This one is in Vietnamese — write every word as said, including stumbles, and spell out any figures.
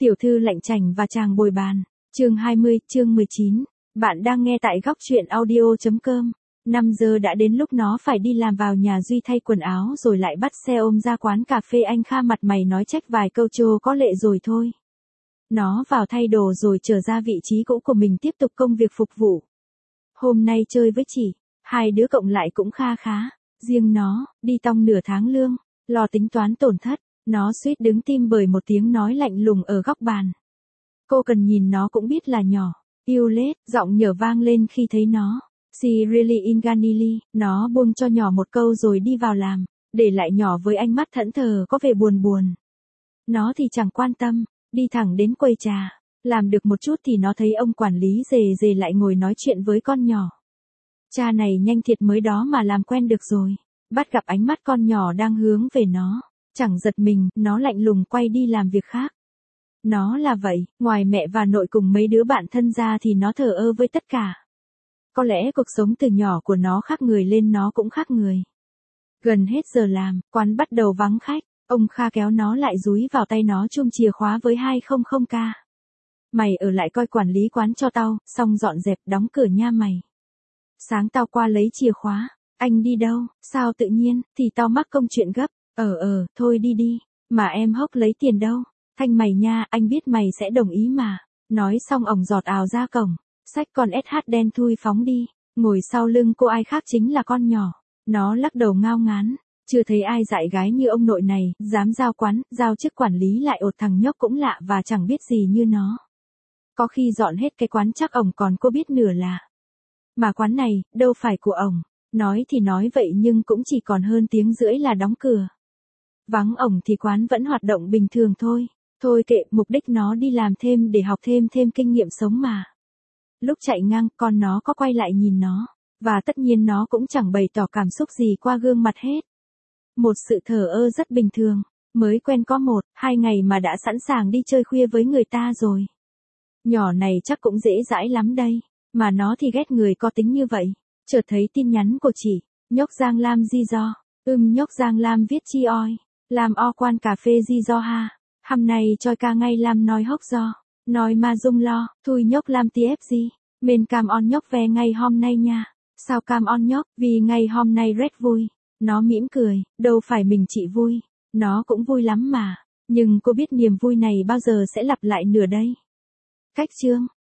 Tiểu thư lạnh chảnh và chàng bồi bàn. Chương hai mươi, chương mười chín. Bạn đang nghe tại góc truyện audio chấm com. năm giờ đã đến lúc nó phải đi làm, vào nhà Duy thay quần áo rồi lại bắt xe ôm ra quán cà phê. Anh Kha mặt mày nói trách vài câu trô có lệ rồi thôi. Nó vào thay đồ rồi trở ra vị trí cũ của mình tiếp tục công việc phục vụ. Hôm nay chơi với chị, hai đứa cộng lại cũng kha khá. Riêng nó, đi tong nửa tháng lương, lo tính toán tổn thất. Nó suýt đứng tim bởi một tiếng nói lạnh lùng ở góc bàn. Cô cần nhìn nó cũng biết là nhỏ. Yêu lết, giọng nhở vang lên khi thấy nó. She really in Ganili. Nó buông cho nhỏ một câu rồi đi vào làm, để lại nhỏ với ánh mắt thẫn thờ có vẻ buồn buồn. Nó thì chẳng quan tâm, đi thẳng đến quầy trà. Làm được một chút thì nó thấy ông quản lý rề rề lại ngồi nói chuyện với con nhỏ. Cha này nhanh thiệt, mới đó mà làm quen được rồi. Bắt gặp ánh mắt con nhỏ đang hướng về nó. Chẳng giật mình, nó lạnh lùng quay đi làm việc khác. Nó là vậy, ngoài mẹ và nội cùng mấy đứa bạn thân ra thì nó thờ ơ với tất cả. Có lẽ cuộc sống từ nhỏ của nó khác người lên nó cũng khác người. Gần hết giờ làm, quán bắt đầu vắng khách. Ông Kha kéo nó lại dúi vào tay nó chum chìa khóa với hai trăm k. Mày ở lại coi quản lý quán cho tao, xong dọn dẹp đóng cửa nha mày. Sáng tao qua lấy chìa khóa. Anh đi đâu? Sao tự nhiên? Thì tao mắc công chuyện gấp. Ờ ờ, thôi đi đi. Mà em hốc lấy tiền đâu? Thanh mày nha, anh biết mày sẽ đồng ý mà. Nói xong ổng giọt ào ra cổng. Xách con ét hát đen thui phóng đi. Ngồi sau lưng cô ai khác chính là con nhỏ. Nó lắc đầu ngao ngán. Chưa thấy ai dạy gái như ông nội này, dám giao quán, giao chức quản lý lại ột thằng nhóc cũng lạ và chẳng biết gì như nó. Có khi dọn hết cái quán chắc ổng còn cô biết nửa là. Mà quán này, đâu phải của ổng. Nói thì nói vậy nhưng cũng chỉ còn hơn tiếng rưỡi là đóng cửa. Vắng ổng thì quán vẫn hoạt động bình thường thôi. Thôi kệ, mục đích nó đi làm thêm để học thêm thêm kinh nghiệm sống mà. Lúc chạy ngang, con nó có quay lại nhìn nó. Và tất nhiên nó cũng chẳng bày tỏ cảm xúc gì qua gương mặt hết. Một sự thờ ơ rất bình thường. Mới quen có một, hai ngày mà đã sẵn sàng đi chơi khuya với người ta rồi. Nhỏ này chắc cũng dễ dãi lắm đây. Mà nó thì ghét người có tính như vậy. Chợt thấy tin nhắn của chị. Nhóc Giang Lam di do. Ưm nhóc Giang Lam viết chi oi. Làm o quan cà phê di do ha. Hôm nay choi ca ngay làm nói hốc do. Nói mà dung lo. Thui nhóc Lam ti ép gì. Mình cam on nhóc về ngày hôm nay nha. Sao cam on nhóc, vì ngày hôm nay rất vui. Nó mỉm cười, đâu phải mình chị vui. Nó cũng vui lắm mà. Nhưng cô biết niềm vui này bao giờ sẽ lặp lại nữa đây. Cách chương.